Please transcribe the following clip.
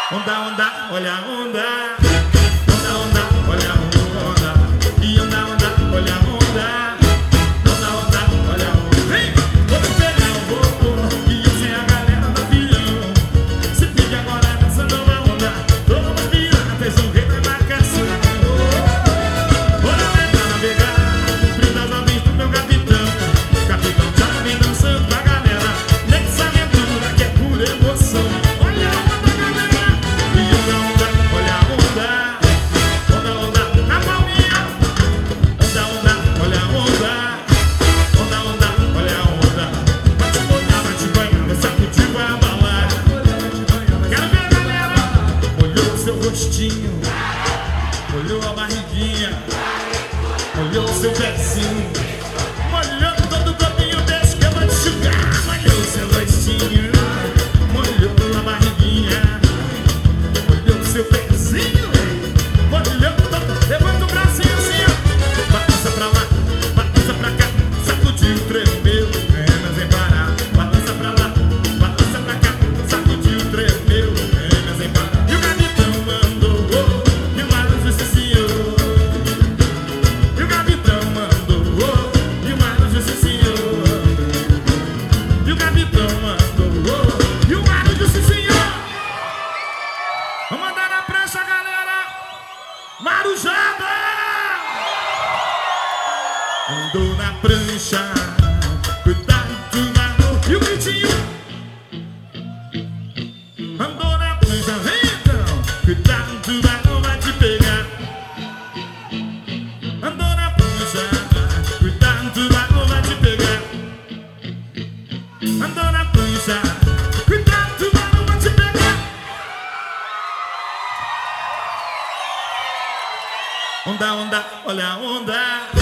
Onda, onda, olha a onda. Onda, onda, olha a onda. E onda, onda, olha a onda. Onda, onda, olha a onda. Vem! Vou te pegar um pouco e eu sei a galera do avião. Se fica agora nessa nova onda. Todo mundo pirata, fez um rei da embarcação. Bora tentar navegar no frio das naves do meu capitão. Capitão tá me dançando pra galera nessa aventura que é pura emoção. Olha a onda, galera. E onda, onda, olha a onda. Onda, onda, na palminha. Onda, onda, olha a onda. Onda, onda, olha a onda. Vai te molhar, vai te banhar, vai sacudir, vai abalar. Quero ver a galera. Olhou o seu rostinho, olhou a barriguinha, olhou o seu pezinho, molhou todo o corpinho, deixa que eu vou te enxugar. Molhou o seu rostinho, molhou a barriguinha, molhou o seu pezinho, molhou todo. Levanta o bracinho assim, ó. Balança pra lá, balança pra cá, sacudiu, tremeu, mas sem parar. Balança pra lá, balança pra cá, sacudiu, tremeu, mas sem parar. E o capitão mandou, e o mar justiceou. E o capitão mandou, e o mar justiceou. E o capitão mandou, e o mar justiceou. Vamos andar na prancha, galera. Marujada! Andou na prancha, cuidado do mar. E o gritinho? Andou na prancha, vem então. Cuidado do mar, vai te pegar. Andou na prancha, cuidado do mar, vai te pegar. Andou na prancha, cuidado do mar, vai te pegar. Onda, onda, olha a onda.